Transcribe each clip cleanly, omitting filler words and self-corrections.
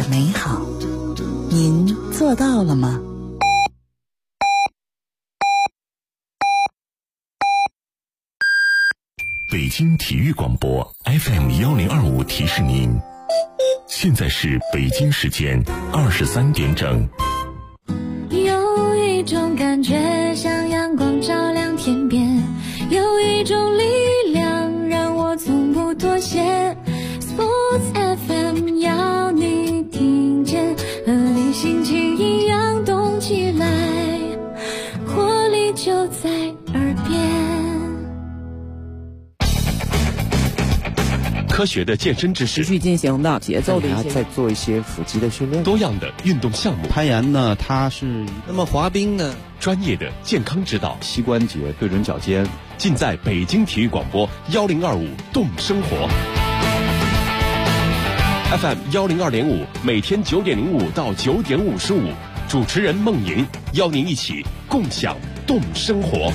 美好。您做到了吗？ 北京体育广播 FM1025 提示您，现在是北京时间23点整。 有一种感觉像阳光照亮天边，有一种力量让我从不妥协。 Sports FM 要你听见，和你心情一样动起来，活力就在耳边。 科学的健身知识， 持续进行的节奏的一些， 再做一些腹肌的训练， 多样的运动项目。 攀岩呢，它是那么滑冰呢， 专业的健康指导， 膝关节对准脚尖， 尽在北京体育广播1025动生活 FM 102.5，每天9点05到9点55，主持人孟莹邀您一起共享动生活。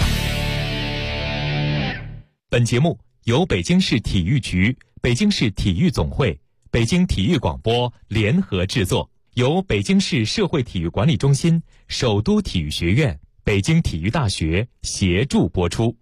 本节目由北京市体育局、北京市体育总会、北京体育广播联合制作，由北京市社会体育管理中心、首都体育学院、北京体育大学协助播出。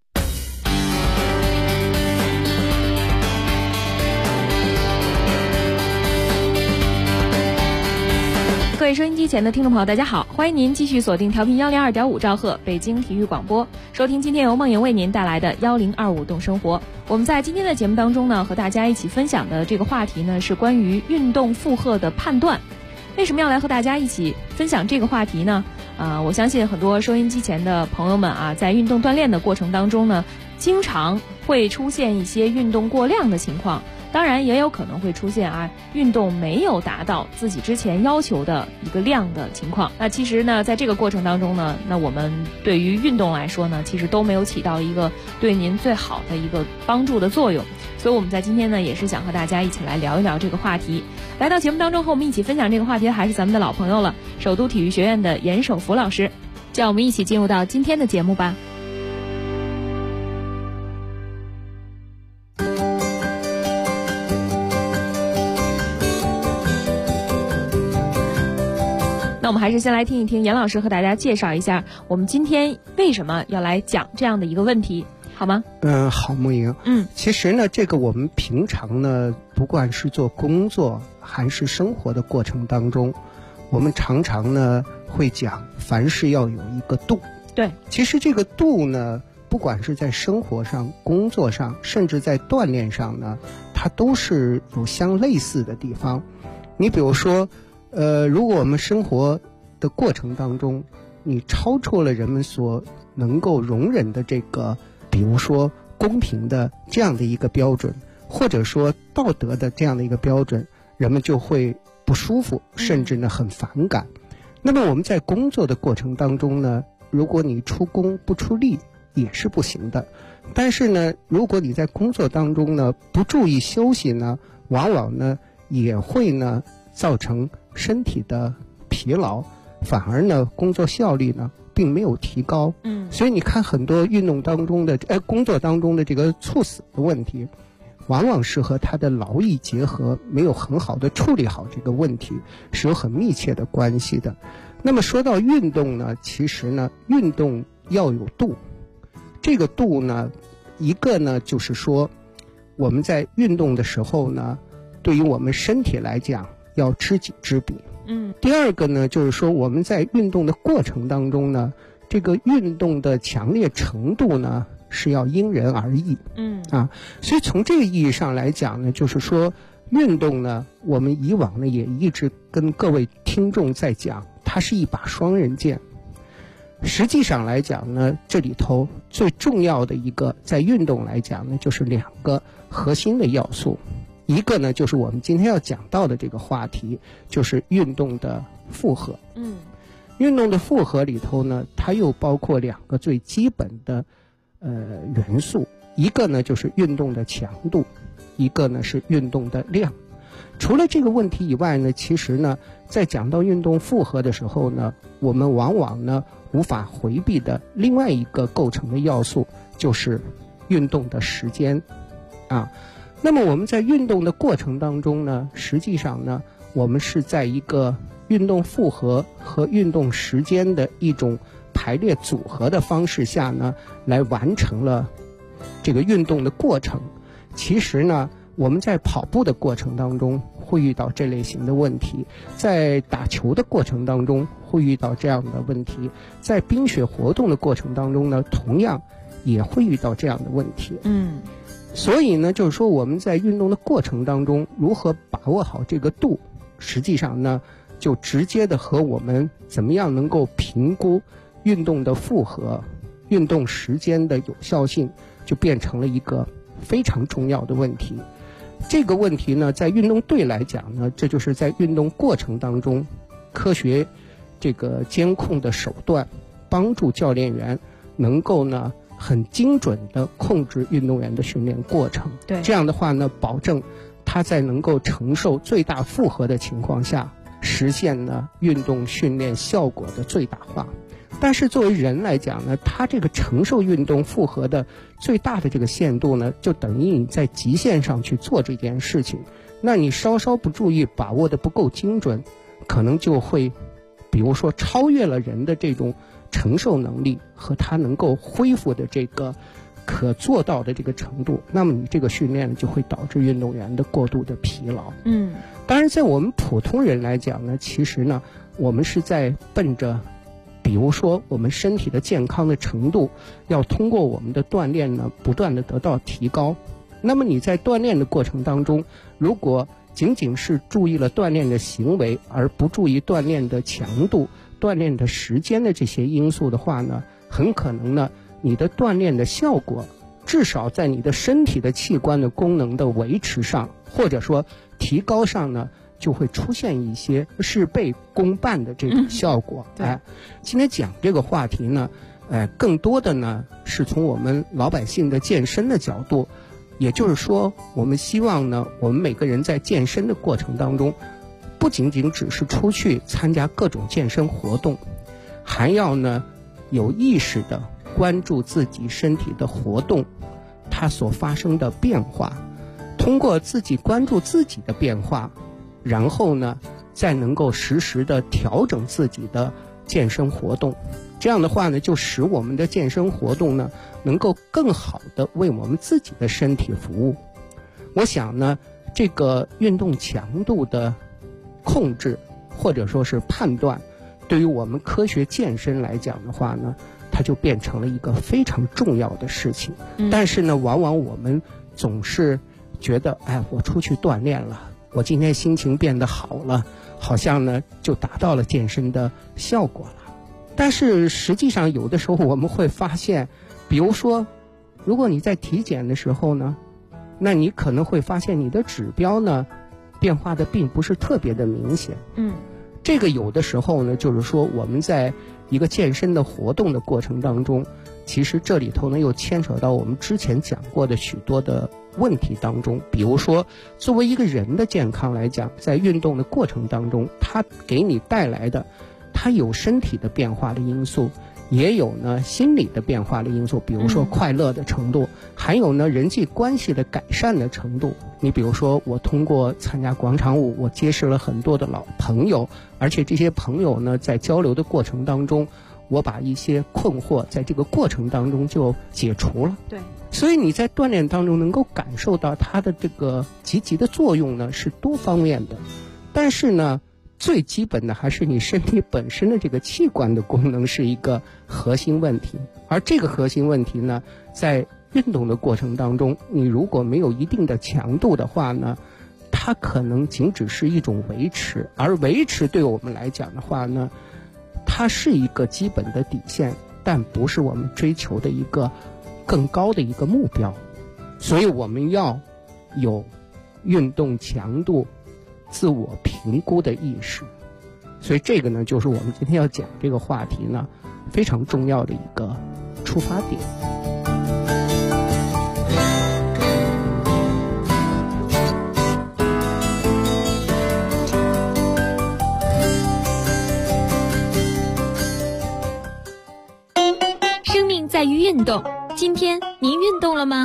各位收音机前的听众朋友，大家好，欢迎您继续锁定调频102.5兆赫北京体育广播，收听今天由梦莹为您带来的1025动生活。我们在今天的节目当中呢，和大家一起分享的这个话题呢，是关于运动负荷的判断。为什么要来和大家一起分享这个话题呢？我相信很多收音机前的朋友们啊，在运动锻炼的过程当中呢，经常会出现一些运动过量的情况。当然也有可能会出现运动没有达到自己之前要求的一个量的情况。那其实呢，在这个过程当中呢，那我们对于运动来说呢，其实都没有起到一个对您最好的一个帮助的作用。所以我们在今天呢，也是想和大家一起来聊一聊这个话题。来到节目当中和我们一起分享这个话题的还是咱们的老朋友了，首都体育学院的严守福老师。就让我们一起进入到今天的节目吧。那我们还是先来听一听严老师和大家介绍一下我们今天为什么要来讲这样的一个问题，好吗？ 好，梦莹。其实呢，这个我们平常呢，不管是做工作还是生活的过程当中，我们常常呢会讲，凡事要有一个度。 对， 其实这个度呢，不管是在生活上、工作上，甚至在锻炼上呢，它都是有相类似的地方。你比如说，如果我们生活的过程当中，你超出了人们所能够容忍的这个，比如说公平的这样的一个标准，或者说道德的这样的一个标准，人们就会不舒服，甚至呢很反感。那么我们在工作的过程当中呢，如果你出工不出力也是不行的。但是呢，如果你在工作当中呢不注意休息呢，往往呢也会呢造成身体的疲劳，反而呢工作效率呢并没有提高。所以你看很多运动当中的工作当中的这个猝死的问题，往往是和他的劳逸结合没有很好的处理好这个问题是有很密切的关系的。那么说到运动呢，其实呢运动要有度。这个度呢，一个呢就是说我们在运动的时候呢，对于我们身体来讲要知己知彼。第二个呢，就是说我们在运动的过程当中呢，这个运动的强烈程度呢是要因人而异。所以从这个意义上来讲呢，就是说运动呢，我们以往呢也一直跟各位听众在讲，它是一把双刃剑。实际上来讲呢，这里头最重要的一个在运动来讲呢，就是两个核心的要素。一个呢，就是我们今天要讲到的这个话题，就是运动的负荷。运动的负荷里头呢，它又包括两个最基本的元素，一个呢就是运动的强度，一个呢是运动的量。除了这个问题以外呢，其实呢，在讲到运动负荷的时候呢，我们往往呢无法回避的另外一个构成的要素，就是运动的时间。那么我们在运动的过程当中呢，实际上呢， 我们是在一个运动负荷和运动时间的一种排列组合的方式下呢，来完成了这个运动的过程。其实呢，我们在跑步的过程当中会遇到这类型的问题，在打球的过程当中会遇到这样的问题，在冰雪活动的过程当中呢，同样也会遇到这样的问题。所以呢，就是说我们在运动的过程当中如何把握好这个度，实际上呢，就直接的和我们怎么样能够评估运动的负荷、运动时间的有效性，就变成了一个非常重要的问题。这个问题呢，在运动队来讲呢，这就是在运动过程当中科学这个监控的手段，帮助教练员能够呢很精准地控制运动员的训练过程。 对， 这样的话呢，保证他在能够承受最大负荷的情况下，实现呢运动训练效果的最大化。但是作为人来讲呢，他这个承受运动负荷的最大的这个限度呢，就等于你在极限上去做这件事情。那你稍稍不注意，把握的不够精准，可能就会比如说超越了人的这种承受能力和他能够恢复的这个可做到的这个程度，那么你这个训练就会导致运动员的过度的疲劳。当然在我们普通人来讲呢，其实呢，我们是在奔着比如说我们身体的健康的程度要通过我们的锻炼呢不断的得到提高。那么你在锻炼的过程当中，如果仅仅是注意了锻炼的行为，而不注意锻炼的强度、锻炼的时间的这些因素的话呢，很可能呢你的锻炼的效果至少在你的身体的器官的功能的维持上，或者说提高上呢，就会出现一些事倍功半的这种效果。今天讲这个话题呢，更多的呢是从我们老百姓的健身的角度，也就是说，我们希望呢，我们每个人在健身的过程当中，不仅仅只是出去参加各种健身活动，还要呢有意识的关注自己身体的活动，它所发生的变化，通过自己关注自己的变化，然后呢再能够实时的调整自己的健身活动。这样的话呢，就使我们的健身活动呢能够更好的为我们自己的身体服务。我想呢，这个运动强度的控制或者说是判断，对于我们科学健身来讲的话呢，它就变成了一个非常重要的事情。但是呢，往往我们总是觉得，我出去锻炼了，我今天心情变得好了，好像呢就达到了健身的效果了。但是实际上有的时候我们会发现，比如说如果你在体检的时候呢，那你可能会发现你的指标呢变化的并不是特别的明显。这个有的时候呢，就是说我们在一个健身的活动的过程当中，其实这里头呢又牵扯到我们之前讲过的许多的问题当中。比如说作为一个人的健康来讲，在运动的过程当中，它给你带来的，它有身体的变化的因素，也有呢心理的变化的因素，比如说快乐的程度，还有呢人际关系的改善的程度。你比如说我通过参加广场舞，我结识了很多的老朋友，而且这些朋友呢在交流的过程当中，我把一些困惑在这个过程当中就解除了。 对， 所以你在锻炼当中能够感受到它的这个积极的作用呢是多方面的。但是呢，最基本的还是你身体本身的这个器官的功能是一个核心问题。而这个核心问题呢，在运动的过程当中，你如果没有一定的强度的话呢，它可能仅只是一种维持，而维持对我们来讲的话呢，它是一个基本的底线，但不是我们追求的一个更高的一个目标。所以我们要有运动强度自我评估的意识。所以这个呢，就是我们今天要讲这个话题呢非常重要的一个出发点。 生命在于运动，今天您运动了吗？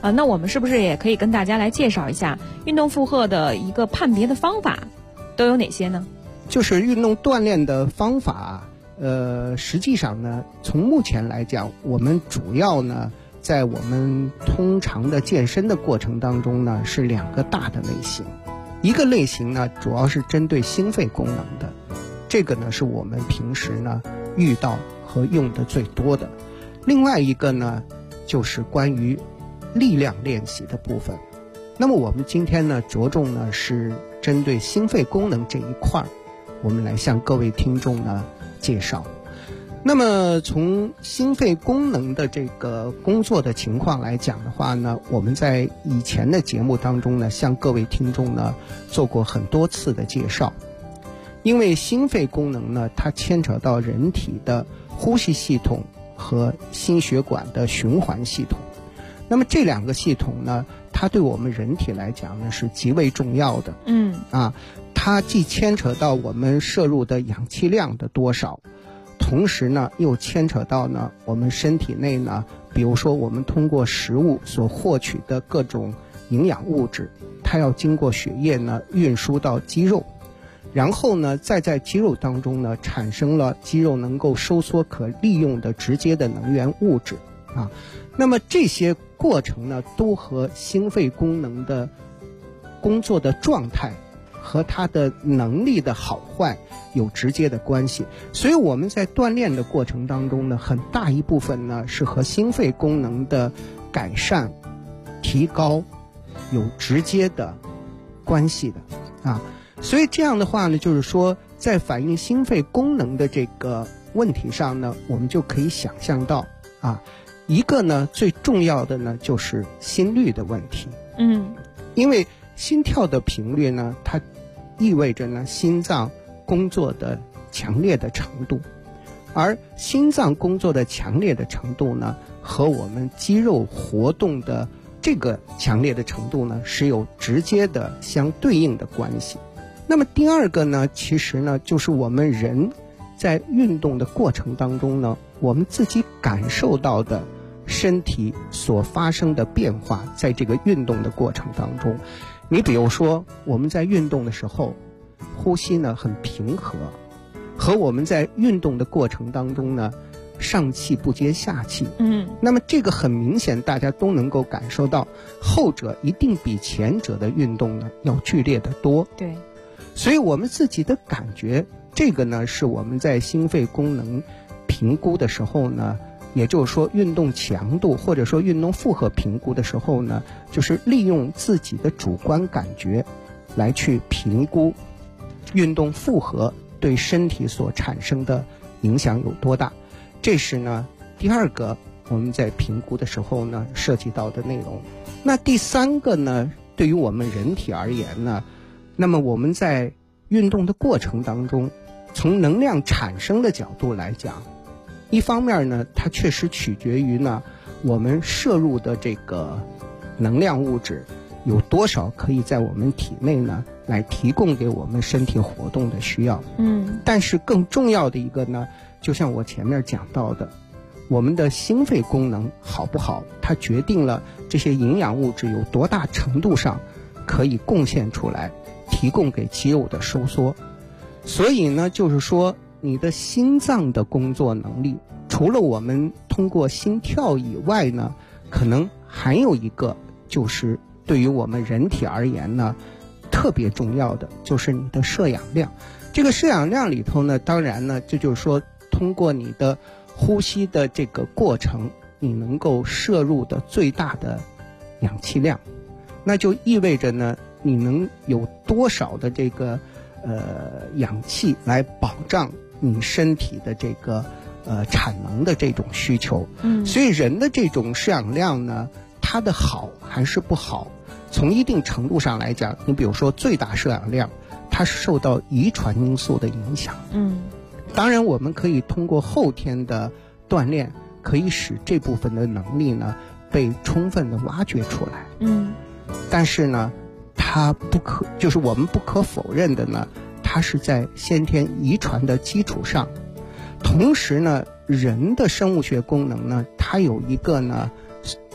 那我们是不是也可以跟大家来介绍一下运动负荷的一个判别的方法都有哪些呢？ 就是运动锻炼的方法，实际上呢，从目前来讲，我们主要呢，在我们通常的健身的过程当中呢，是2个大的类型。一个类型呢，主要是针对心肺功能的，这个呢是我们平时呢遇到和用的最多的。另外一个呢，就是关于力量练习的部分。那么我们今天呢，着重呢是针对心肺功能这一块，我们来向各位听众呢介绍。那么从心肺功能的这个工作的情况来讲的话呢，我们在以前的节目当中呢，向各位听众呢做过很多次的介绍。因为心肺功能呢，它牵扯到人体的呼吸系统和心血管的循环系统。那么这2个系统呢，它对我们人体来讲呢是极为重要的。它既牵扯到我们摄入的氧气量的多少，同时呢又牵扯到呢我们身体内呢，比如说我们通过食物所获取的各种营养物质，它要经过血液呢运输到肌肉，然后呢再在肌肉当中呢产生了肌肉能够收缩可利用的直接的能源物质啊。那么这些过程呢都和心肺功能的工作的状态和它的能力的好坏有直接的关系。所以我们在锻炼的过程当中呢，很大一部分呢是和心肺功能的改善提高有直接的关系的啊。所以这样的话呢，就是说在反映心肺功能的这个问题上呢，我们就可以想象到啊，一个呢最重要的呢就是心率的问题。因为心跳的频率呢，它意味着呢心脏工作的强烈的程度，而心脏工作的强烈的程度呢，和我们肌肉活动的这个强烈的程度呢是有直接的相对应的关系。那么第2个呢，其实呢就是我们人在运动的过程当中呢，我们自己感受到的身体所发生的变化，在这个运动的过程当中，你比如说我们在运动的时候呼吸呢很平和，和我们在运动的过程当中呢上气不接下气，那么这个很明显大家都能够感受到，后者一定比前者的运动呢要剧烈得多。 对， 所以我们自己的感觉，这个呢是我们在心肺功能评估的时候呢，也就是说运动强度或者说运动负荷评估的时候呢，就是利用自己的主观感觉来去评估运动负荷对身体所产生的影响有多大。这是呢第2个我们在评估的时候呢涉及到的内容。那第3个呢，对于我们人体而言呢，那么我们在运动的过程当中，从能量产生的角度来讲，一方面呢它确实取决于呢我们摄入的这个能量物质有多少可以在我们体内呢来提供给我们身体活动的需要。但是更重要的一个呢，就像我前面讲到的，我们的心肺功能好不好，它决定了这些营养物质有多大程度上可以贡献出来，提供给肌肉的收缩。所以呢，就是说你的心脏的工作能力，除了我们通过心跳以外呢，可能还有一个就是对于我们人体而言呢特别重要的，就是你的摄氧量。这个摄氧量里头呢，当然呢，这就是说通过你的呼吸的这个过程，你能够摄入的最大的氧气量，那就意味着呢，你能有多少的这个氧气来保障你身体的这个产能的这种需求。所以人的这种摄氧量呢，它的好还是不好，从一定程度上来讲，你比如说最大摄氧量，它是受到遗传因素的影响。当然我们可以通过后天的锻炼，可以使这部分的能力呢被充分的挖掘出来。但是呢，它就是我们不可否认的呢，它是在先天遗传的基础上。同时呢，人的生物学功能呢，它有一个呢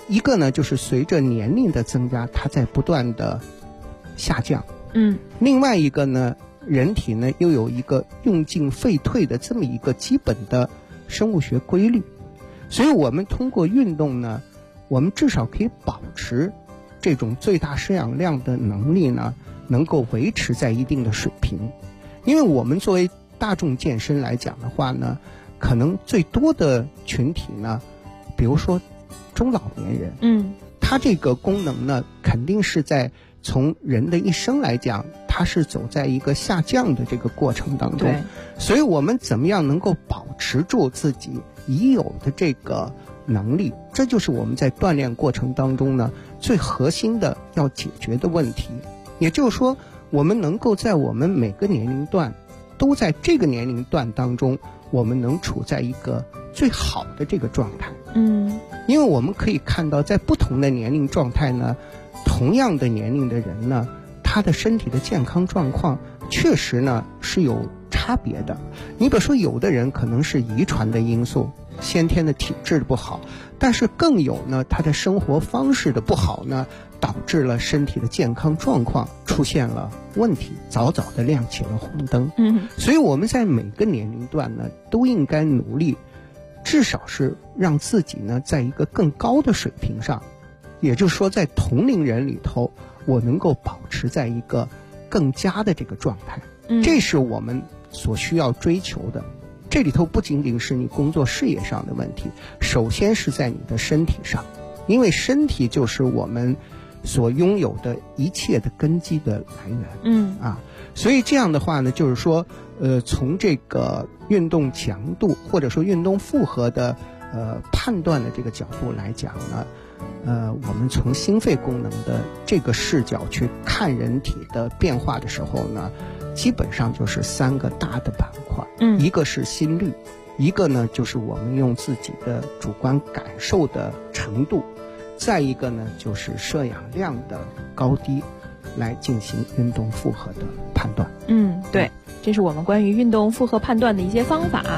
一个呢就是随着年龄的增加，它在不断的下降。另外一个呢，人体呢又有一个用进废退的这么一个基本的生物学规律，所以我们通过运动呢，我们至少可以保持这种最大摄氧量的能力呢，能够维持在一定的水平。因为我们作为大众健身来讲的话呢，可能最多的群体呢，比如说中老年人，它这个功能呢，肯定是在从人的一生来讲，它是走在一个下降的这个过程当中。所以我们怎么样能够保持住自己已有的这个能力，这就是我们在锻炼过程当中呢最核心的要解决的问题。也就是说，我们能够在我们每个年龄段都在这个年龄段当中，我们能处在一个最好的这个状态。因为我们可以看到，在不同的年龄状态呢，同样的年龄的人呢，他的身体的健康状况确实呢是有差别的。你比如说，有的人可能是遗传的因素，先天的体质不好，但是更有呢他的生活方式的不好呢，导致了身体的健康状况出现了问题，早早的亮起了红灯。所以我们在每个年龄段呢，都应该努力，至少是让自己呢在一个更高的水平上，也就是说在同龄人里头，我能够保持在一个更佳的这个状态。这是我们所需要追求的。这里头不仅仅是你工作事业上的问题，首先是在你的身体上，因为身体就是我们所拥有的一切的根基的来源。所以这样的话呢，就是说从这个运动强度或者说运动负荷的判断的这个角度来讲呢，我们从心肺功能的这个视角去看人体的变化的时候呢，基本上就是3个大的板块。一个是心率，一个呢就是我们用自己的主观感受的程度，再一个呢就是摄氧量的高低来进行运动负荷的判断。 对，这是我们关于运动负荷判断的一些方法。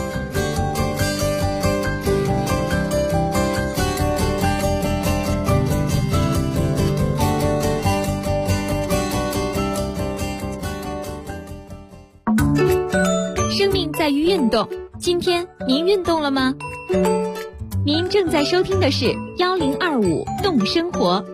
生命在于运动，今天您运动了吗？您正在收听的是1025动生活。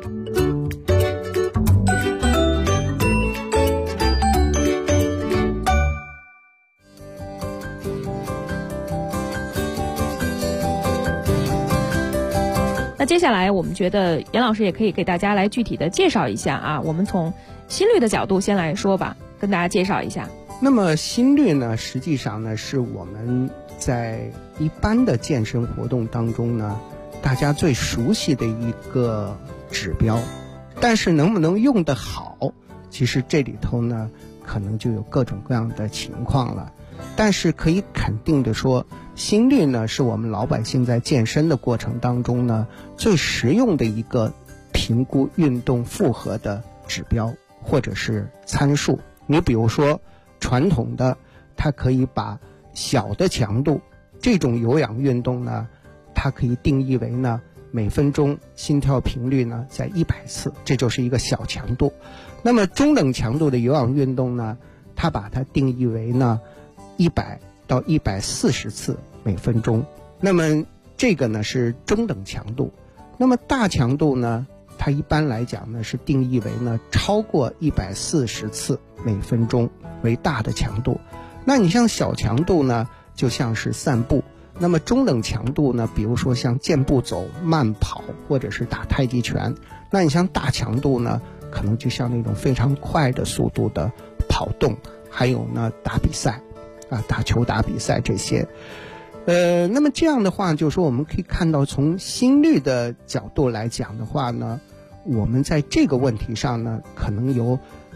那接下来我们觉得严老师也可以给大家来具体的介绍一下啊，我们从心率的角度先来说吧，跟大家介绍一下。 那么心率呢，实际上呢是我们在一般的健身活动当中呢，大家最熟悉的一个指标，但是能不能用得好，其实这里头呢可能就有各种各样的情况了。但是可以肯定的说，心率呢是我们老百姓在健身的过程当中呢最实用的一个评估运动负荷的指标或者是参数。你比如说传统的，它可以把小的强度这种有氧运动呢，它可以定义为呢每分钟心跳频率呢在100次，这就是一个小强度。那么中等强度的有氧运动呢，它把它定义为呢100到140次每分钟，那么这个呢是中等强度。那么大强度呢，它一般来讲呢是定义为呢超过140次每分钟为大的强度。那你像小强度呢，就像是散步。那么中等强度呢，比如说像健步走、慢跑或者是打太极拳。那你像大强度呢，可能就像那种非常快的速度的跑动，还有呢打比赛打球打比赛这些。那么这样的话，就是说我们可以看到，从心率的角度来讲的话呢，我们在这个问题上呢，可能有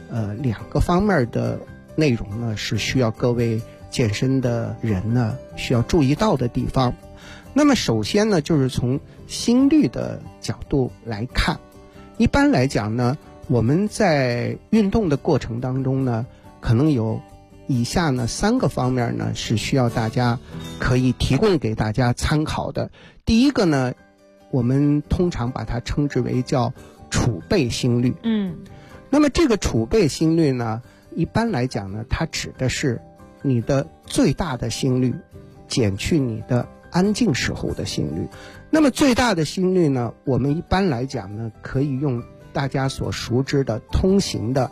2个方面的内容呢，是需要各位健身的人呢需要注意到的地方。那么首先呢，就是从心率的角度来看，一般来讲呢，我们在运动的过程当中呢，可能有以下呢3个方面呢是需要大家可以提供给大家参考的。第一个呢， 我们通常把它称之为叫储备心率。那么这个储备心率呢，一般来讲呢，它指的是你的最大的心率减去你的安静时候的心率。那么最大的心率呢，我们一般来讲呢，可以用大家所熟知的通行的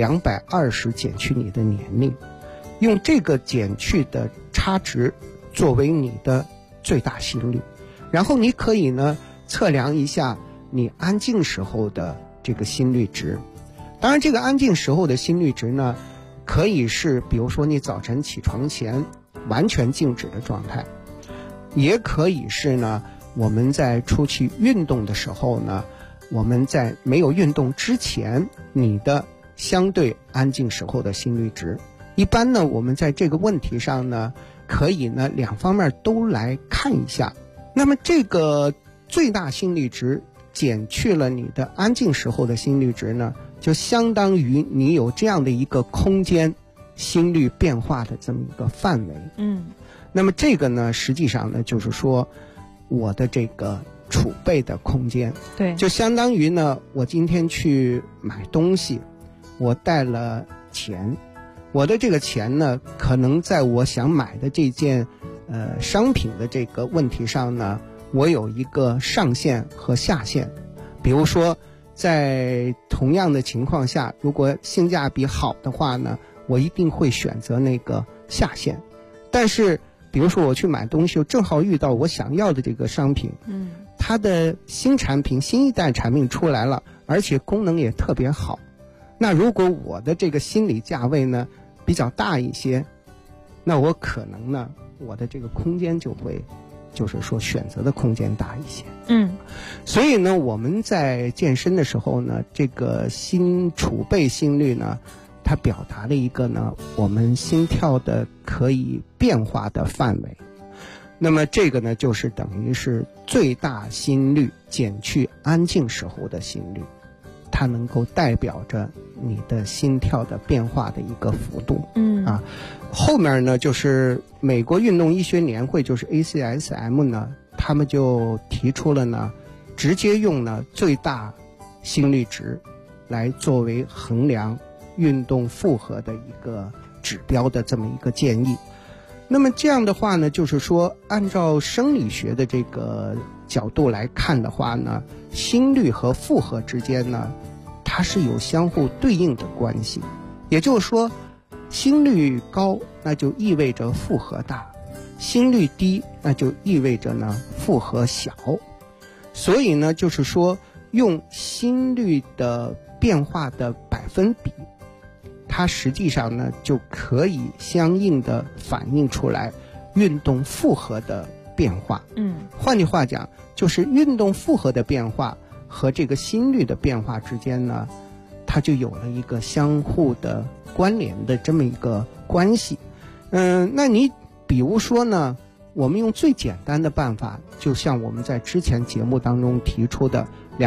220减去你的年龄，用这个减去的差值作为你的最大心率，然后你可以呢测量一下你安静时候的这个心率值。当然这个安静时候的心率值呢，可以是比如说你早晨起床前完全静止的状态，也可以是呢我们在出去运动的时候呢，我们在没有运动之前你的相对安静时候的心率值。一般呢我们在这个问题上呢，可以呢两方面都来看一下。那么这个最大心率值减去了你的安静时候的心率值呢，就相当于你有这样的一个空间心率变化的这么一个范围。那么这个呢实际上呢就是说我的这个储备的空间。 对， 就相当于呢我今天去买东西，我带了钱，我的这个钱呢可能在我想买的这件商品的这个问题上呢，我有一个上限和下限。比如说在同样的情况下，如果性价比好的话呢，我一定会选择那个下限。但是比如说我去买东西，正好遇到我想要的这个商品，它的新产品新一代产品出来了，而且功能也特别好，那如果我的这个心理价位呢比较大一些，那我可能呢我的这个空间就会就是说选择的空间大一些。所以呢我们在健身的时候呢，这个储备心率呢，它表达了一个呢我们心跳的可以变化的范围。那么这个呢就是等于是最大心率减去安静时候的心率，它能够代表着你的心跳的变化的一个幅度。后面呢就是美国运动医学年会，就是 ACSM 呢，他们就提出了呢直接用呢最大心率值来作为衡量运动负荷的一个指标的这么一个建议。那么这样的话呢，就是说按照生理学的这个角度来看的话呢，心率和负荷之间呢它是有相互对应的关系。也就是说心率高那就意味着负荷大，心率低那就意味着呢负荷小。所以呢就是说用心率的变化的百分比，它实际上呢就可以相应的反映出来运动负荷的变化。换句话讲，就是运动负荷的变化和这个心率的变化之间呢，它就有了一个相互的关联的这么一个关系。那你比如说呢，我们用最简单的办法，就像我们在之前节目当中提出的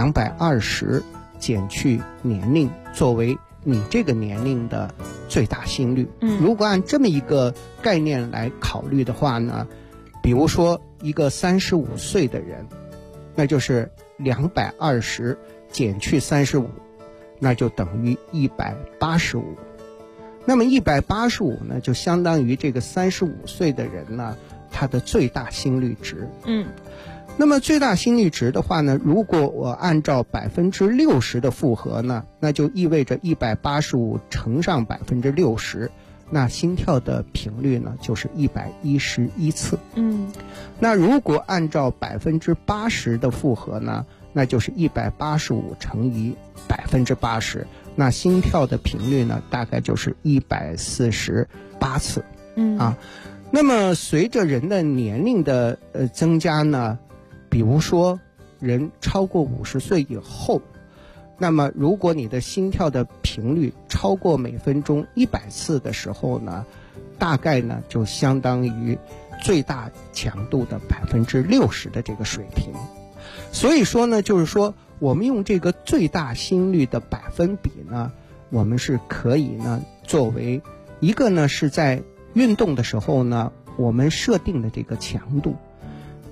220减去年龄作为你这个年龄的最大心率。如果按这么一个概念来考虑的话呢，比如说一个35岁的人，那就是220减去35，那就等于185。那么185呢，就相当于这个35岁的人呢，他的最大心率值。那么最大心率值的话呢，如果我按照60%的负荷呢，那就意味着185乘上60%，那心跳的频率呢就是111次。那如果按照80%的负荷呢，那就是185乘以80%，那心跳的频率呢大概就是148次。那么随着人的年龄的增加呢，比如说人超过50岁以后，那么如果你的心跳的频率超过每分钟100次的时候呢，大概呢就相当于最大强度的60%的这个水平。所以说呢，就是说我们用这个最大心率的百分比呢，我们是可以呢作为一个呢是在运动的时候呢我们设定的这个强度。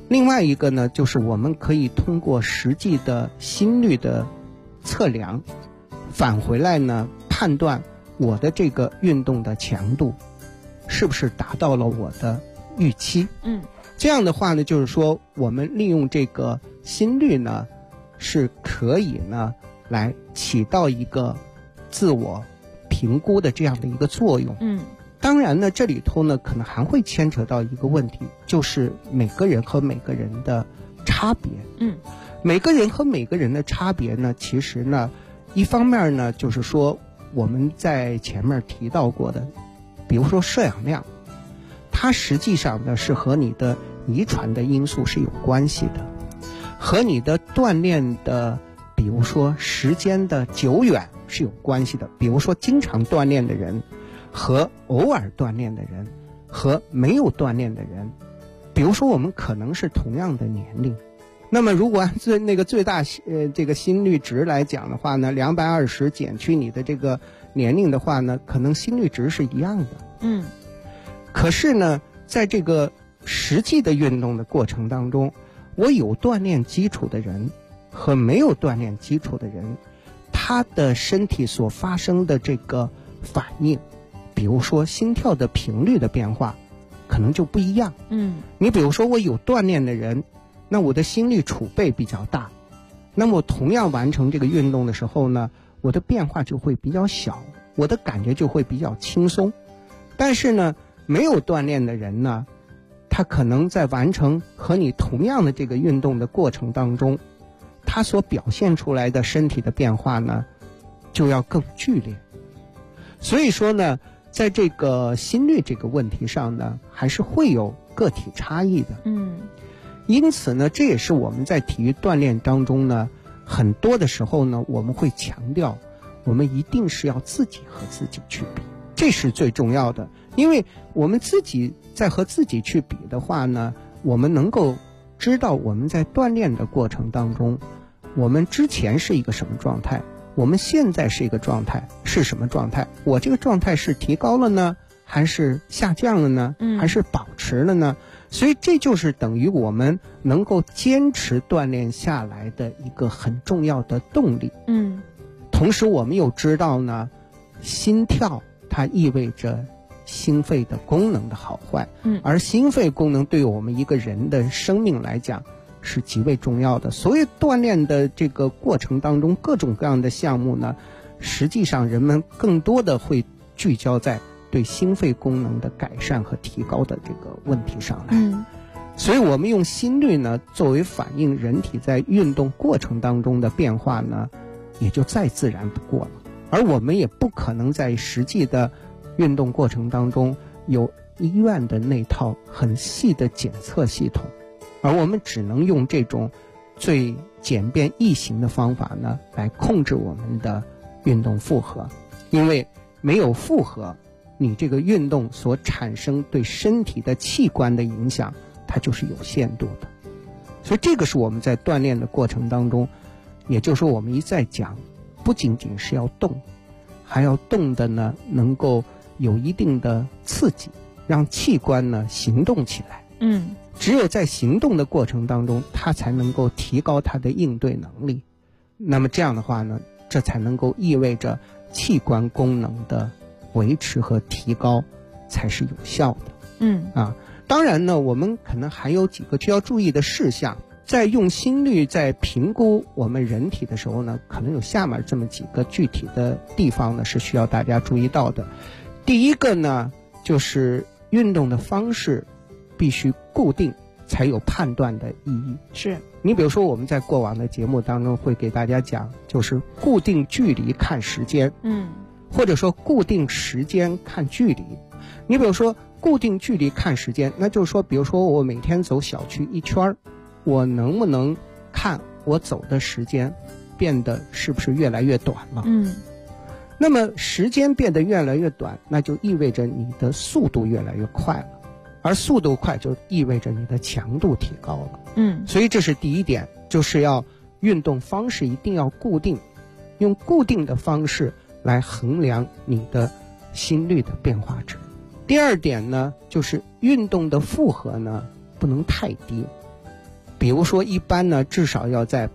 另外一个呢，就是我们可以通过实际的心率的测量，返回来呢判断我的这个运动的强度是不是达到了我的预期。这样的话呢，就是说我们利用这个心率呢，是可以呢来起到一个自我评估的这样的一个作用。当然呢，这里头呢可能还会牵扯到一个问题，就是每个人和每个人的差别。每个人和每个人的差别呢，其实呢，一方面呢，就是说我们在前面提到过的，比如说摄氧量，它实际上呢是和你的遗传的因素是有关系的，和你的锻炼的，比如说时间的久远是有关系的。比如说经常锻炼的人和偶尔锻炼的人和没有锻炼的人，比如说我们可能是同样的年龄，那么如果按最大这个心率值来讲的话呢，220减去你的这个年龄的话呢，可能心率值是一样的。可是呢，在这个实际的运动的过程当中，我有锻炼基础的人和没有锻炼基础的人，他的身体所发生的这个反应，比如说心跳的频率的变化可能就不一样。你比如说我有锻炼的人，那我的心率储备比较大，那么我同样完成这个运动的时候呢，我的变化就会比较小，我的感觉就会比较轻松。但是呢，没有锻炼的人呢，他可能在完成和你同样的这个运动的过程当中，他所表现出来的身体的变化呢，就要更剧烈。所以说呢，在这个心率这个问题上呢，还是会有个体差异的。因此呢，这也是我们在体育锻炼当中呢，很多的时候呢，我们会强调，我们一定是要自己和自己去比，这是最重要的。因为我们自己在和自己去比的话呢，我们能够知道我们在锻炼的过程当中，我们之前是一个什么状态，我们现在是一个状态，是什么状态，我这个状态是提高了呢，还是下降了呢，还是保持了呢？所以这就是等于我们能够坚持锻炼下来的一个很重要的动力。同时我们又知道呢，心跳它意味着心肺的功能的好坏，而心肺功能对我们一个人的生命来讲是极为重要的。所以锻炼的这个过程当中，各种各样的项目呢，实际上人们更多的会聚焦在对心肺功能的改善和提高的这个问题上来。所以我们用心率呢作为反映人体在运动过程当中的变化呢，也就再自然不过了。而我们也不可能在实际的运动过程当中有医院的那套很细的检测系统，而我们只能用这种最简便易行的方法呢来控制我们的运动负荷。因为没有负荷，你这个运动所产生对身体的器官的影响，它就是有限度的。所以这个是我们在锻炼的过程当中，也就是说我们一再讲，不仅仅是要动，还要动的呢能够有一定的刺激，让器官呢行动起来。只有在行动的过程当中，它才能够提高它的应对能力。那么这样的话呢，这才能够意味着器官功能的维持和提高才是有效的。当然呢，我们可能还有几个需要注意的事项。在用心率在评估我们人体的时候呢，可能有下面这么几个具体的地方呢是需要大家注意到的。第一个呢，就是运动的方式必须固定才有判断的意义。 是你比如说我们在过往的节目当中会给大家讲，就是固定距离看时间，或者说固定时间看距离。你比如说固定距离看时间，那就是说比如说我每天走小区一圈，我能不能看我走的时间变得是不是越来越短了？那么时间变得越来越短，那就意味着你的速度越来越快了，而速度快就意味着你的强度提高了。所以这是第一点，就是要运动方式一定要固定，用固定的方式来衡量你的心率的变化值。第二点呢，就是运动的负荷呢不能太低。 比如说一般呢至少要在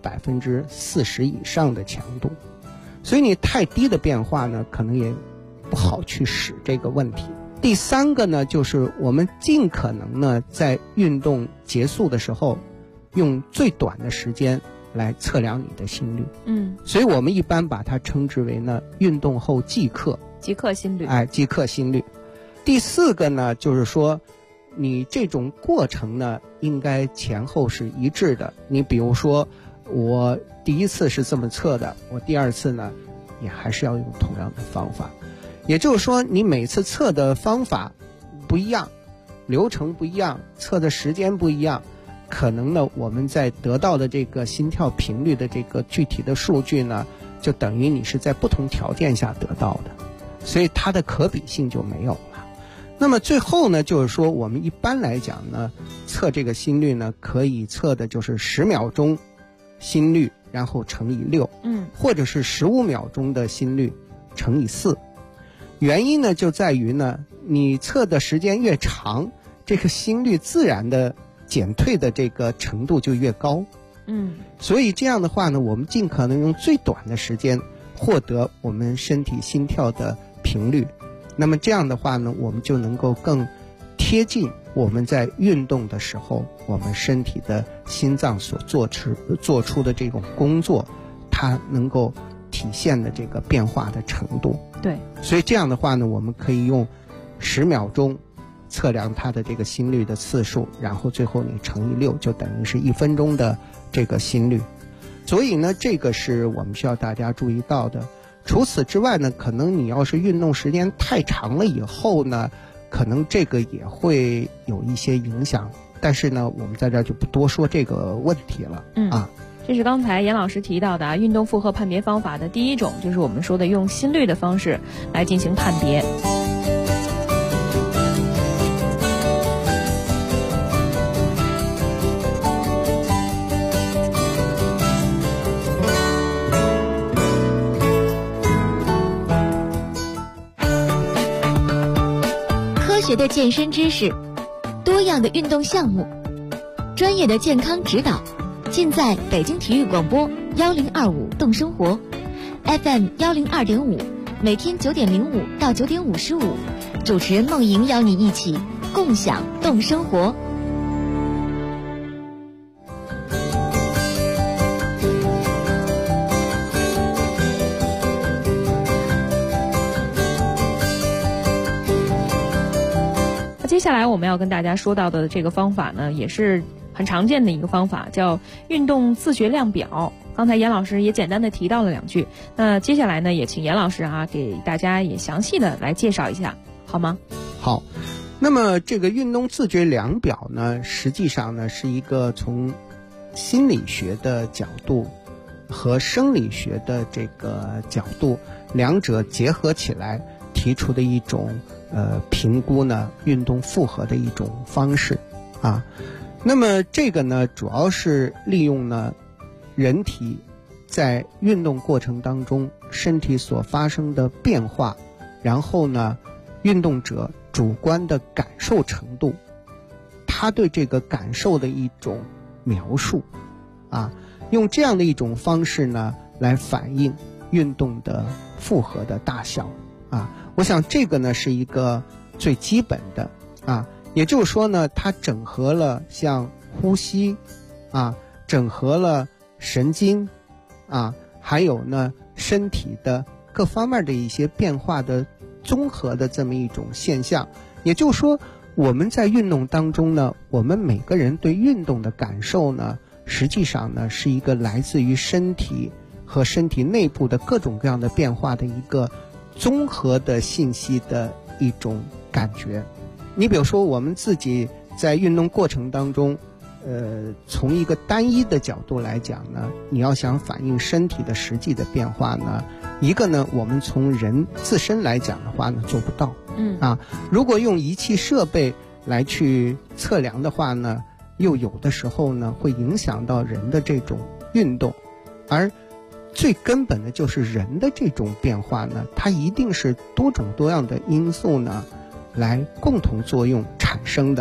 40%以上的强度，所以你太低的变化呢可能也不好去使这个问题。第三个呢，就是我们尽可能呢在运动结束的时候用最短的时间来测量你的心率。所以我们一般把它称之为呢运动后即刻心率。即刻心率。第四个呢，就是说你这种过程呢应该前后是一致的。你比如说我第一次是这么测的，我第二次呢也还是要用同样的方法。也就是说你每次测的方法不一样，流程不一样，测的时间不一样，可能呢我们在得到的这个心跳频率的这个具体的数据呢，就等于你是在不同条件下得到的，所以它的可比性就没有了。那么最后呢，就是说我们一般来讲呢，测这个心率呢，可以测的就是10秒钟心率，然后乘以6，或者是15秒钟的心率乘以4。原因呢就在于呢，你测的时间越长，这个心率自然的减退的这个程度就越高。所以这样的话呢，我们尽可能用最短的时间获得我们身体心跳的频率。那么这样的话呢，我们就能够更贴近我们在运动的时候，我们身体的心脏所做出的这种工作，它能够体现的这个变化的程度。 对， 所以这样的话呢，我们可以用10秒钟测量它的这个心率的次数，然后最后你乘以6，就等于是1分钟的这个心率。所以呢，这个是我们需要大家注意到的。除此之外呢，可能你要是运动时间太长了以后呢，可能这个也会有一些影响，但是呢我们在这儿就不多说这个问题了。 这是刚才严老师提到的运动负荷判别方法的第一种，就是我们说的用心率的方式来进行判别。 科学的健身知识，多样的运动项目，专业的健康指导，尽在北京体育广播1025动生活 FM 102.5，每天9点05到9点55，主持人梦莹邀你一起共享动生活。 接下来我们要跟大家说到的这个方法呢，也是很常见的一个方法，叫运动自学量表。刚才严老师也简单的提到了2句，那接下来呢，也请严老师给大家也详细的来介绍一下，好吗？ 好，那么这个运动自觉量表呢，实际上呢是一个从心理学的角度和生理学的这个角度两者结合起来提出的一种评估呢运动负荷的一种方式啊。那么这个呢主要是利用呢人体在运动过程当中身体所发生的变化，然后呢运动者主观的感受程度，他对这个感受的一种描述啊，用这样的一种方式呢来反映运动的负荷的大小啊。我想这个呢是一个最基本的啊，也就是说呢它整合了像呼吸啊，整合了神经啊，还有呢身体的各方面的一些变化的综合的这么一种现象。也就是说我们在运动当中呢，我们每个人对运动的感受呢，实际上呢是一个来自于身体和身体内部的各种各样的变化的一个综合的信息的一种感觉。你比如说我们自己在运动过程当中从一个单一的角度来讲呢，你要想反映身体的实际的变化呢，一个呢我们从人自身来讲的话呢做不到如果用仪器设备来去测量的话呢，又有的时候呢会影响到人的这种运动。而最根本的就是人的这种变化呢，它一定是多种多样的因素呢来共同作用产生的。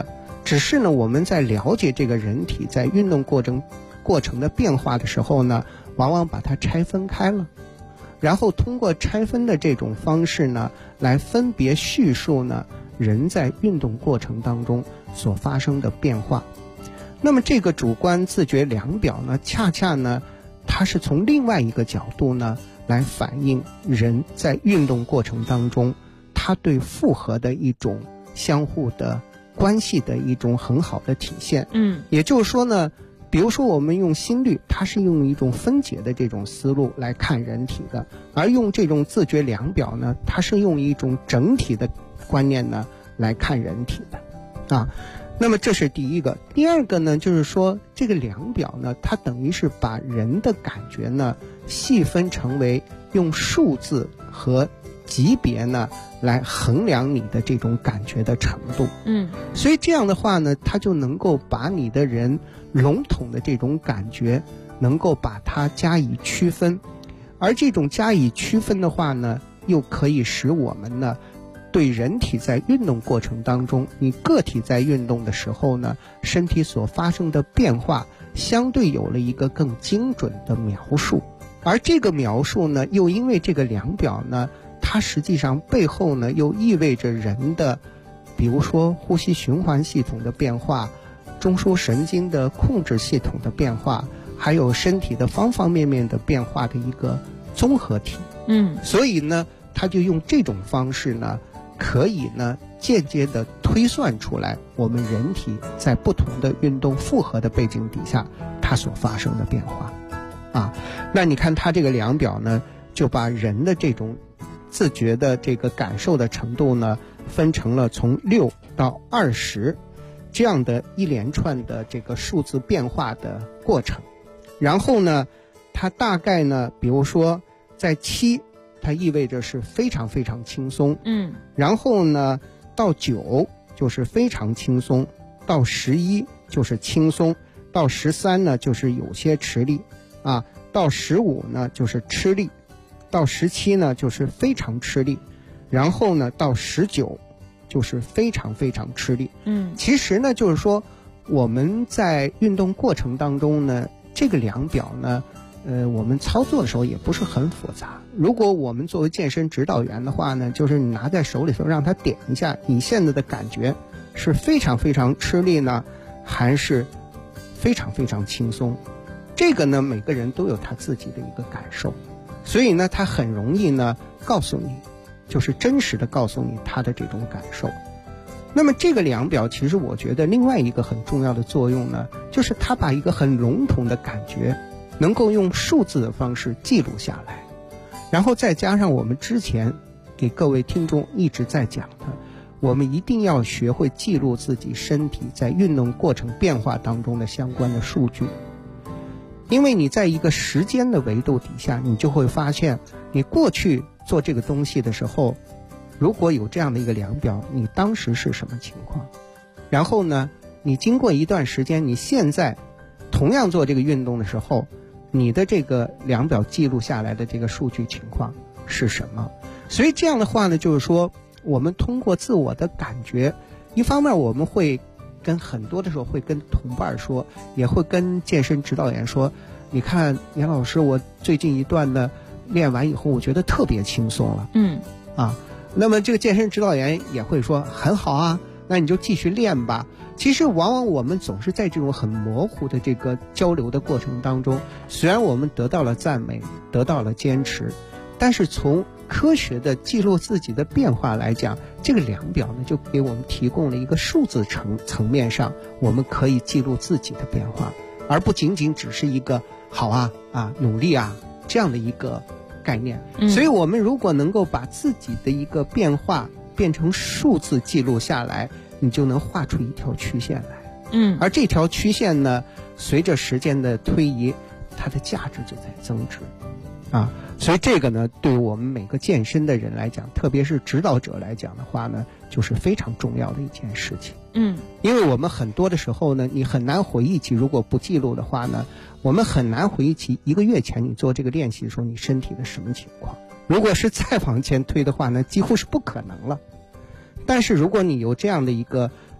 只是呢，我们在了解这个人体在运动过程的变化的时候呢，往往把它拆分开了，然后通过拆分的这种方式呢，来分别叙述呢人在运动过程当中所发生的变化。那么这个主观自觉量表呢，恰恰呢，它是从另外一个角度呢，来反映人在运动过程当中，他对负荷的一种相互的关系的一种很好的体现。也就是说呢，比如说我们用心率，它是用一种分解的这种思路来看人体的，而用这种自觉量表呢，它是用一种整体的观念呢来看人体的那么这是第一个。第二个呢，就是说这个量表呢，它等于是把人的感觉呢细分成为用数字和级别呢来衡量你的这种感觉的程度。所以这样的话呢，它就能够把你的人笼统的这种感觉能够把它加以区分，而这种加以区分的话呢，又可以使我们呢对人体在运动过程当中，你个体在运动的时候呢，身体所发生的变化相对有了一个更精准的描述。而这个描述呢，又因为这个量表呢，它实际上背后呢又意味着人的比如说呼吸循环系统的变化，中枢神经的控制系统的变化，还有身体的方方面面的变化的一个综合体。所以呢，他就用这种方式呢，可以呢间接的推算出来我们人体在不同的运动负荷的背景底下它所发生的变化那你看它这个量表呢，就把人的这种自觉的这个感受的程度呢，分成了从6到20这样的一连串的这个数字变化的过程。然后呢，它大概呢，比如说在7，它意味着是非常非常轻松。然后呢，到9就是非常轻松，到11就是轻松，到13呢就是有些吃力到15呢就是吃力，到17呢就是非常吃力，然后呢到19就是非常非常吃力。其实呢，就是说我们在运动过程当中呢，这个量表呢我们操作的时候也不是很复杂。如果我们作为健身指导员的话呢，就是你拿在手里头让他点一下，你现在的感觉是非常非常吃力呢，还是非常非常轻松？这个呢，每个人都有他自己的一个感受，所以呢，他很容易呢告诉你，就是真实的告诉你他的这种感受。那么这个量表其实我觉得另外一个很重要的作用呢，就是它把一个很笼统的感觉能够用数字的方式记录下来，然后再加上我们之前给各位听众一直在讲的，我们一定要学会记录自己身体在运动过程变化当中的相关的数据。因为你在一个时间的维度底下，你就会发现你过去做这个东西的时候，如果有这样的一个量表，你当时是什么情况，然后呢，你经过一段时间，你现在同样做这个运动的时候，你的这个量表记录下来的这个数据情况是什么。所以这样的话呢，就是说我们通过自我的感觉，一方面我们会跟很多的时候会跟同伴说，也会跟健身指导员说，你看杨老师，我最近一段的练完以后，我觉得特别轻松了。那么这个健身指导员也会说很好啊，那你就继续练吧。其实往往我们总是在这种很模糊的这个交流的过程当中，虽然我们得到了赞美，得到了坚持，但是从科学的记录自己的变化来讲，这个量表呢就给我们提供了一个数字层面上我们可以记录自己的变化，而不仅仅只是一个好努力这样的一个概念。所以我们如果能够把自己的一个变化变成数字记录下来，你就能画出一条曲线来。而这条曲线呢，随着时间的推移，它的价值就在增值所以这个呢，对于我们每个健身的人来讲，特别是指导者来讲的话呢，就是非常重要的一件事情。因为我们很多的时候呢，你很难回忆起，如果不记录的话呢，我们很难回忆起1个月前你做这个练习的时候你身体的什么情况。如果是再往前推的话呢，几乎是不可能了。但是如果你有这样的一个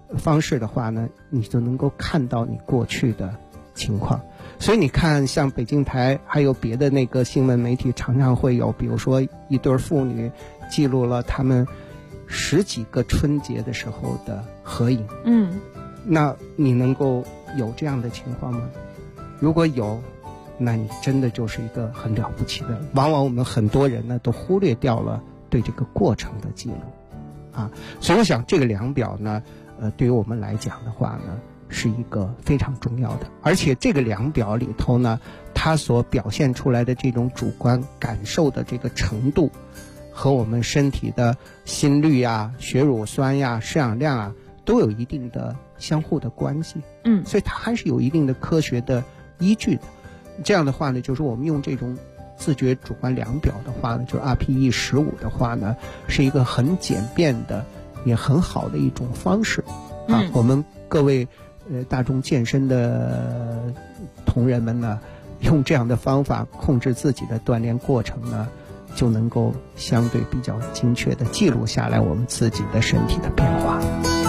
方式的话呢，你就能够看到你过去的情况。所以你看，像北京台还有别的那个新闻媒体，常常会有，比如说一对父女记录了他们10几个春节的时候的合影。那你能够有这样的情况吗？如果有，那你真的就是一个很了不起的。往往我们很多人呢都忽略掉了对这个过程的记录啊。所以我想这个量表呢，对于我们来讲的话呢，是一个非常重要的。而且这个量表里头呢，它所表现出来的这种主观感受的这个程度，和我们身体的心率呀、血乳酸呀、摄氧量啊，都有一定的相互的关系。所以它还是有一定的科学的依据的。这样的话呢，就是我们用这种自觉主观量表的话呢，就是 RPE-15的话呢，是一个很简便的也很好的一种方式啊。我们各位大众健身的同仁们呢，用这样的方法控制自己的锻炼过程呢，就能够相对比较精确地记录下来我们自己的身体的变化。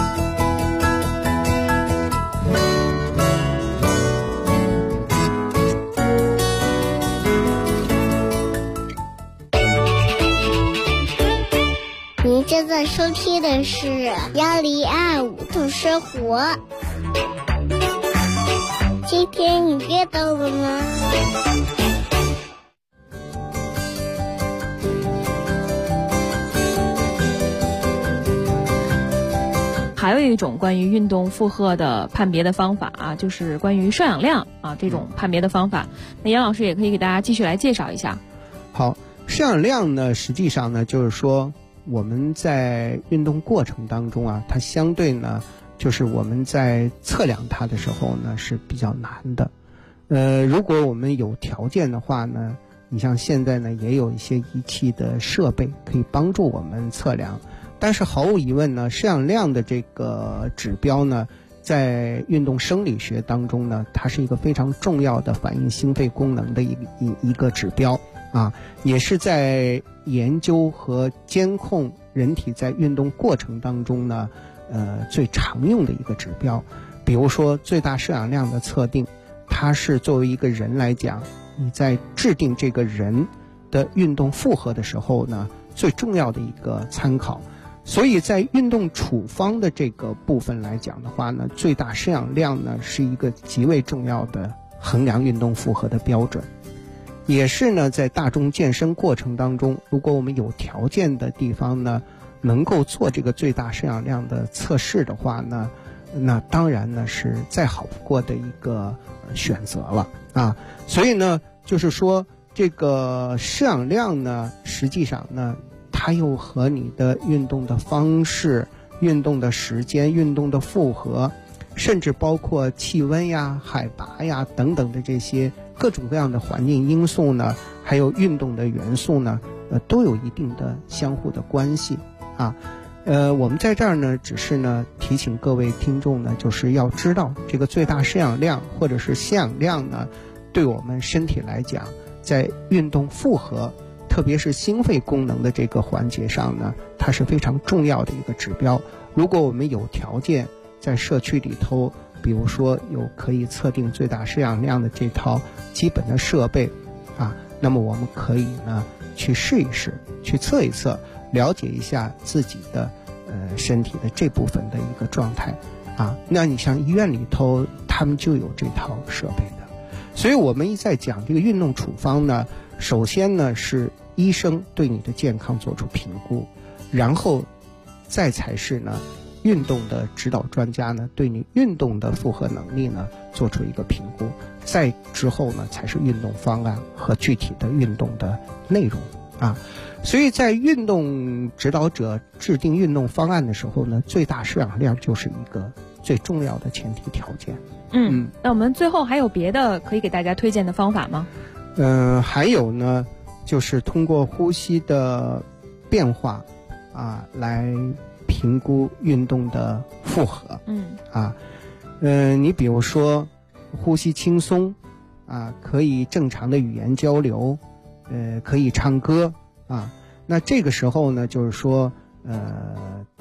您正在收听的是1025度生活。今天你变动了吗？ 还有一种关于运动负荷的判别的方法啊，就是关于摄氧量啊这种判别的方法。那杨老师也可以给大家继续来介绍一下。 好，摄氧量呢，实际上呢，就是说我们在运动过程当中啊，它相对呢，就是我们在测量它的时候呢是比较难的。如果我们有条件的话呢，你像现在呢也有一些仪器的设备可以帮助我们测量。但是毫无疑问呢，摄氧量的这个指标呢，在运动生理学当中呢，它是一个非常重要的反映心肺功能的一个指标啊，也是在研究和监控人体在运动过程当中呢，最常用的一个指标。比如说最大摄氧量的测定，它是作为一个人来讲，你在制定这个人的运动负荷的时候呢，最重要的一个参考。所以在运动处方的这个部分来讲的话呢，最大摄氧量呢是一个极为重要的衡量运动负荷的标准，也是呢在大众健身过程当中，如果我们有条件的地方呢，能够做这个最大摄氧量的测试的话呢，那当然呢是再好不过的一个选择了啊。所以呢，就是说这个摄氧量呢，实际上呢，它又和你的运动的方式、运动的时间、运动的负荷，甚至包括气温呀、海拔呀等等的这些各种各样的环境因素呢，还有运动的元素呢，都有一定的相互的关系啊。我们在这儿呢，只是呢提醒各位听众呢，就是要知道这个最大摄氧量或者是吸氧量呢，对我们身体来讲，在运动负荷，特别是心肺功能的这个环节上呢，它是非常重要的一个指标。如果我们有条件在社区里头，比如说有可以测定最大摄氧量的这套基本的设备啊，那么我们可以呢去试一试，去测一测，了解一下自己的身体的这部分的一个状态啊。那你像医院里头，他们就有这套设备的。所以我们一再讲这个运动处方呢，首先呢是医生对你的健康做出评估，然后再才是呢运动的指导专家呢对你运动的负荷能力呢做出一个评估，再之后呢才是运动方案和具体的运动的内容啊。所以在运动指导者制定运动方案的时候呢，最大摄氧量就是一个最重要的前提条件。 那我们最后还有别的可以给大家推荐的方法吗？ 还有呢，就是通过呼吸的变化啊，来评估运动的负荷。你比如说呼吸轻松啊，可以正常的语言交流，可以唱歌啊。那这个时候呢，就是说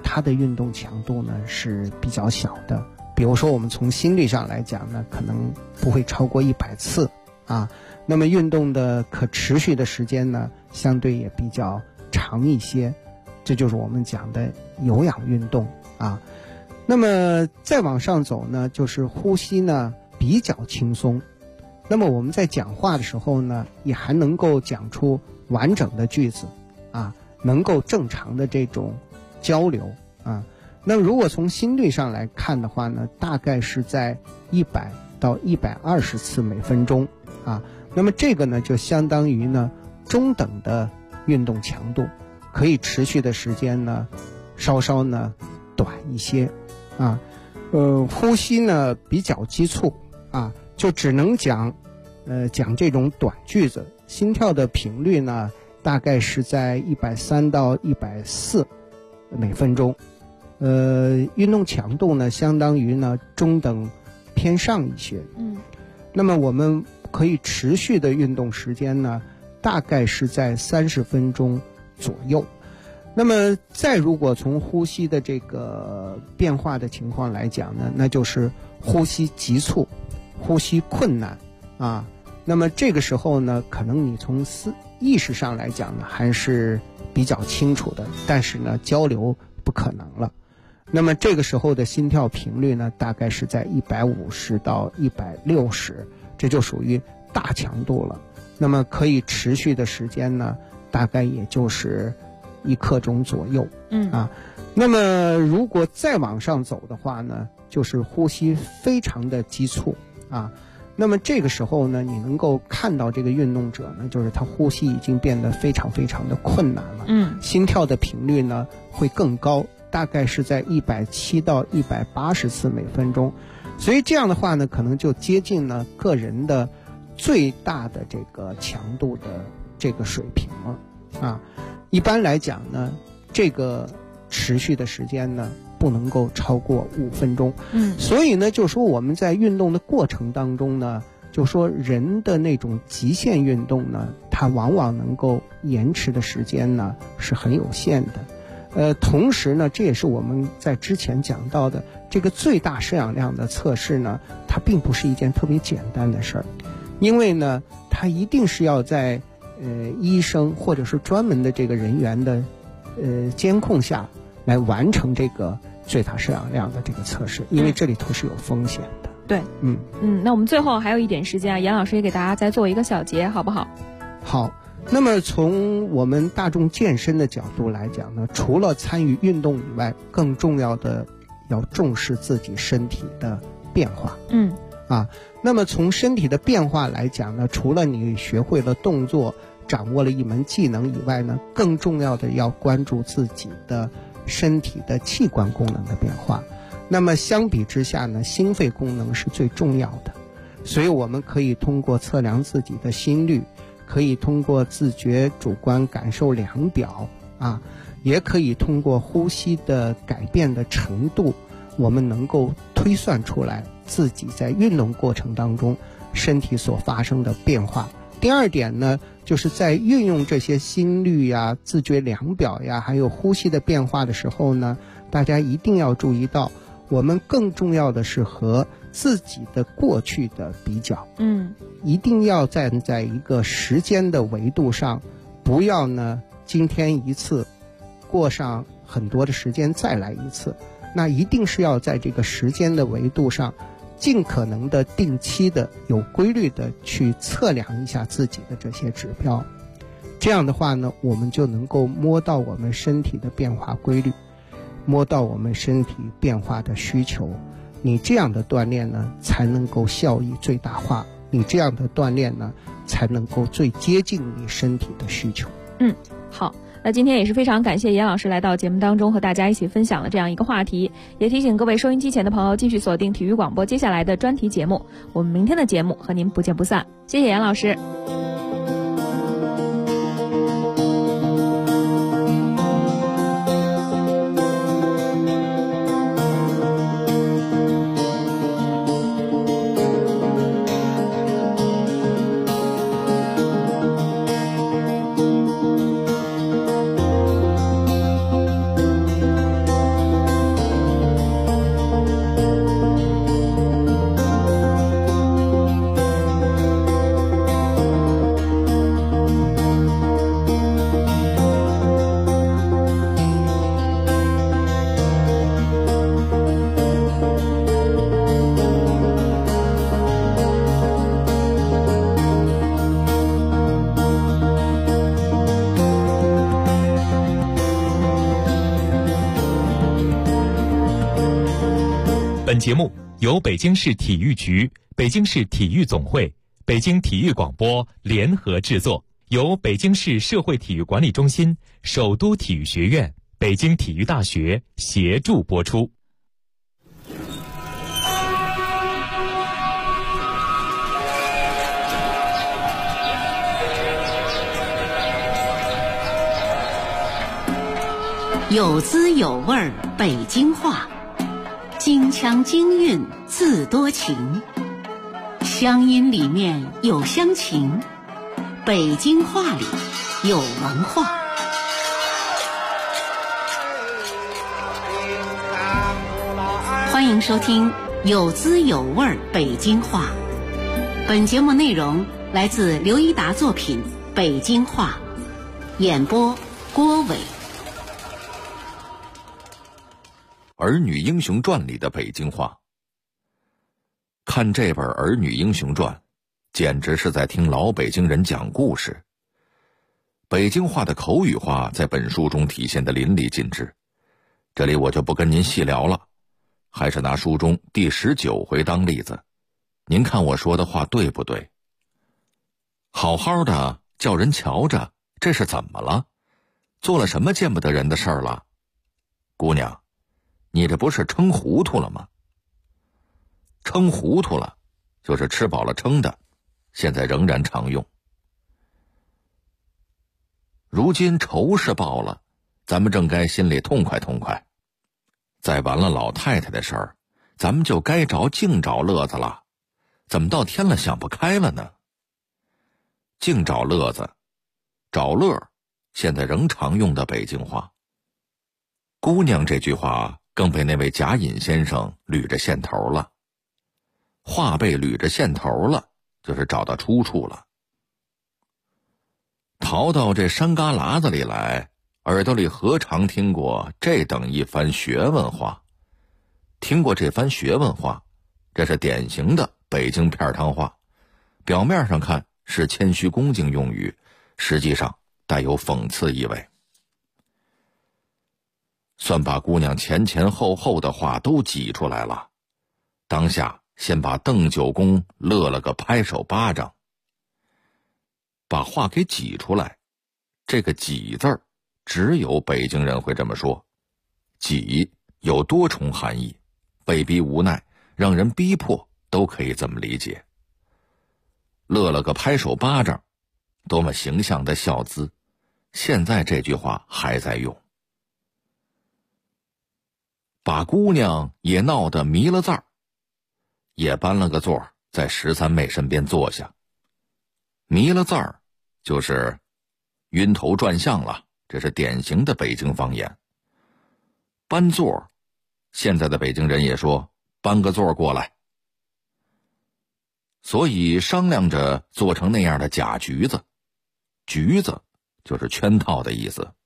它的运动强度呢是比较小的。比如说我们从心率上来讲呢，可能不会超过100次啊。那么运动的可持续的时间呢，相对也比较长一些。这就是我们讲的有氧运动啊。那么再往上走呢，就是呼吸呢比较轻松。那么我们在讲话的时候呢，也还能够讲出完整的句子啊，能够正常的这种交流啊。那么如果从心率上来看的话呢，大概是在100到120次每分钟啊。那么这个呢就相当于呢中等的运动强度，可以持续的时间呢稍稍呢短一些啊。呼吸呢比较急促啊，就只能讲这种短句子。心跳的频率呢大概是在130到140每分钟。运动强度呢相当于呢中等偏上一些。那么我们可以持续的运动时间呢大概是在30分钟左右。那么再如果从呼吸的这个变化的情况来讲呢，那就是呼吸急促，呼吸困难啊。那么这个时候呢，可能你从意识上来讲呢还是比较清楚的，但是呢交流不可能了。那么这个时候的心跳频率呢大概是在150到160，这就属于大强度了。那么可以持续的时间呢大概也就是1刻钟左右。那么如果再往上走的话呢，就是呼吸非常的急促啊。那么这个时候呢，你能够看到这个运动者呢，就是他呼吸已经变得非常非常的困难了。心跳的频率呢会更高，大概是在170到180次每分钟。所以这样的话呢，可能就接近了个人的最大的这个强度的这个水平了啊。一般来讲呢，这个持续的时间呢不能够超过5分钟。所以呢，就说我们在运动的过程当中呢，就说人的那种极限运动呢，它往往能够延迟的时间呢是很有限的。同时呢，这也是我们在之前讲到的这个最大摄氧量的测试呢，它并不是一件特别简单的事儿，因为呢，它一定是要在医生或者是专门的这个人员的监控下来完成这个最大摄氧量的这个测试，因为这里头是有风险的。 对，那我们最后还有一点时间啊，严老师也给大家再做一个小结，好不好？ 好。那么从我们大众健身的角度来讲呢，除了参与运动以外，更重要的要重视自己身体的变化。那么从身体的变化来讲呢，除了你学会了动作，掌握了一门技能以外呢，更重要的要关注自己的身体的器官功能的变化。那么相比之下呢，心肺功能是最重要的，所以我们可以通过测量自己的心率，可以通过自觉主观感受量表啊，也可以通过呼吸的改变的程度，我们能够推算出来自己在运动过程当中身体所发生的变化。第二点呢，就是在运用这些心率呀、自觉量表呀，还有呼吸的变化的时候呢，大家一定要注意到，我们更重要的是和自己的过去的比较。一定要站在一个时间的维度上，不要呢今天一次，过上很多的时间再来一次。那一定是要在这个时间的维度上，尽可能的定期的有规律的去测量一下自己的这些指标。这样的话呢，我们就能够摸到我们身体的变化规律，摸到我们身体变化的需求。你这样的锻炼呢，才能够效益最大化，你这样的锻炼呢，才能够最接近你身体的需求。 好，那今天也是非常感谢严老师来到节目当中和大家一起分享了这样一个话题，也提醒各位收音机前的朋友继续锁定体育广播接下来的专题节目，我们明天的节目和您不见不散。谢谢严老师。 本节目由北京市体育局、北京市体育总会、北京体育广播联合制作，由北京市社会体育管理中心、首都体育学院、北京体育大学协助播出。 有滋有味儿北京话，京腔京韵字多情，乡音里面有乡情，北京话里有文化。欢迎收听有滋有味儿北京话。本节目内容来自刘一达作品《北京话》，演播郭伟。 《儿女英雄传》里的北京话。看这本《儿女英雄传》，简直是在听老北京人讲故事。北京话的口语化在本书中体现得淋漓尽致，这里我就不跟您细聊了，还是拿书中第19回当例子，您看我说的话对不对？好好的叫人瞧着，这是怎么了？做了什么见不得人的事儿了？姑娘，你这不是撑糊涂了吗？撑糊涂了就是吃饱了撑的，现在仍然常用。如今仇是报了，咱们正该心里痛快痛快。再完了老太太的事儿，咱们就该净找乐子了，怎么到天了想不开了呢？净找乐子，找乐，现在仍常用的北京话。姑娘这句话更被那位贾隐先生捋着线头了。话被捋着线头了，就是找到出处了。逃到这山旮旯子里来，耳朵里何尝听过这等一番学问话？听过这番学问话，这是典型的北京片汤话，表面上看是谦虚恭敬用语，实际上带有讽刺意味。算把姑娘前前后后的话都挤出来了，当下先把邓九公乐了个拍手巴掌。把话给挤出来，这个挤字儿只有北京人会这么说。挤有多重含义，被逼无奈，让人逼迫，都可以这么理解。乐了个拍手巴掌，多么形象的笑姿，现在这句话还在用。把姑娘也闹得迷了字儿，也搬了个座在13妹身边坐下。迷了字儿就是晕头转向了，这是典型的北京方言。搬座，现在的北京人也说搬个座过来。所以商量着做成那样的假局子，局子就是圈套的意思。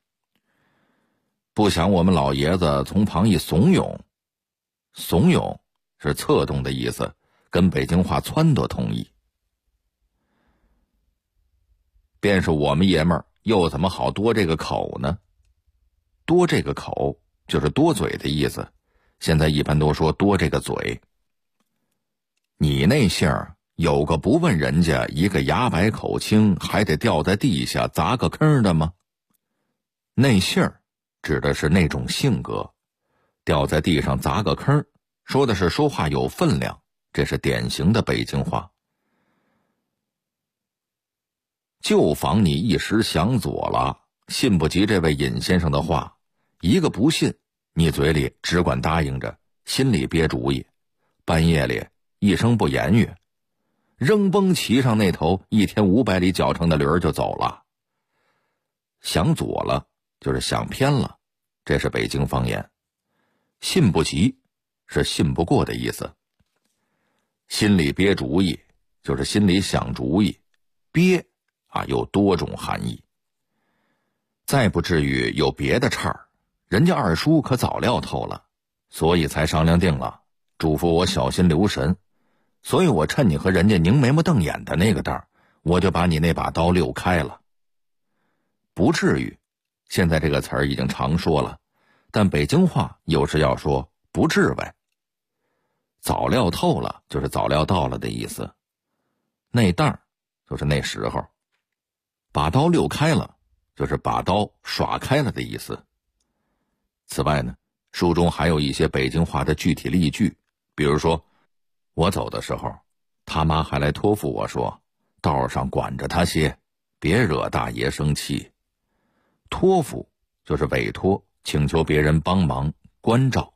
不想我们老爷子从旁一怂恿，怂恿是策动的意思，跟北京话撺掇同义。便是我们爷们儿又怎么好多这个口呢？多这个口就是多嘴的意思，现在一般都说多这个嘴。你那姓儿有个不问人家一个牙白口青还得掉在地下砸个坑的吗？那姓儿指的是那种性格，掉在地上砸个坑，说的是说话有分量，这是典型的北京话。就防你一时想左了，信不及这位尹先生的话，一个不信，你嘴里只管答应着，心里憋主意，半夜里一声不言语，扔崩骑上那头1500里脚程的驴儿就走了。想左了就是想偏了，这是北京方言。信不及是信不过的意思。心里憋主意就是心里想主意，憋有多种含义。再不至于有别的岔儿，人家二叔可早料透了，所以才商量定了，嘱咐我小心留神。所以我趁你和人家拧眉毛瞪眼的那个当儿，我就把你那把刀溜开了。不至于，现在这个词儿已经常说了，但北京话有时要说不至外。 早料透了就是早料到了的意思，那当就是那时候，把刀溜开了就是把刀耍开了的意思。此外呢，书中还有一些北京话的具体例句，比如说我走的时候，他妈还来托付我说，道上管着他些，别惹大爷生气。托付就是委托，请求别人帮忙关照。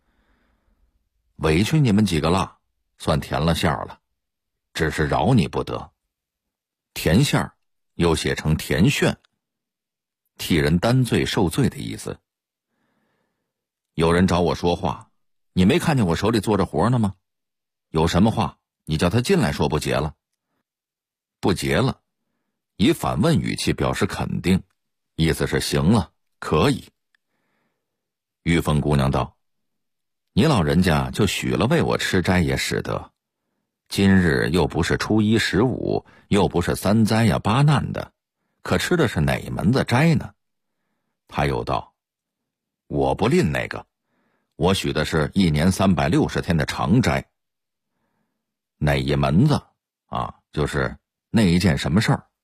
委屈你们几个了，算填了馅儿了，只是饶你不得。填馅儿又写成填炫，替人担罪受罪的意思。有人找我说话，你没看见我手里做着活呢吗？有什么话你叫他进来说，不结了。不结了，以反问语气表示肯定，意思是行了，可以。玉凤姑娘道，你老人家就许了为我吃斋也使得，今日又不是初一15，又不是三灾呀八难的，可吃的是哪门子斋呢？他又道，我不吝那个，我许的是1年360天的长斋。哪一门子啊？就是那一件什么事儿。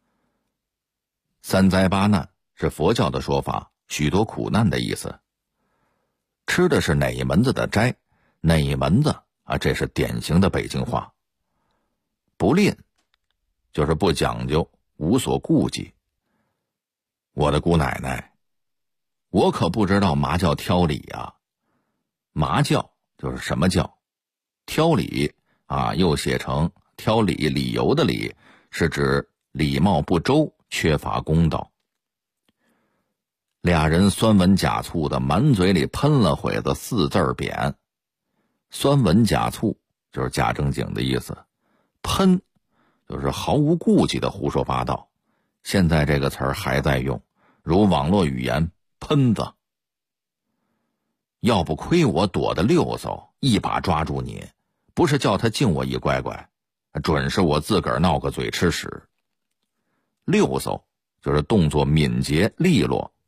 三灾八难是佛教的说法，许多苦难的意思。吃的是哪一门子的斋，哪一门子啊？这是典型的北京话。不吝就是不讲究，无所顾忌。我的姑奶奶，我可不知道嘛叫挑理啊。嘛教就是什么教，挑理啊，又写成挑理，理由的理，是指礼貌不周，缺乏公道。俩人酸文假醋的满嘴里喷了会子4字匾。酸文假醋就是假正经的意思，喷就是毫无顾忌的胡说八道。现在这个词儿还在用，如网络语言喷子。要不亏我躲得溜嗖，一把抓住你，不是叫他敬我一乖乖，准是我自个儿闹个嘴吃屎。溜嗖就是动作敏捷利落，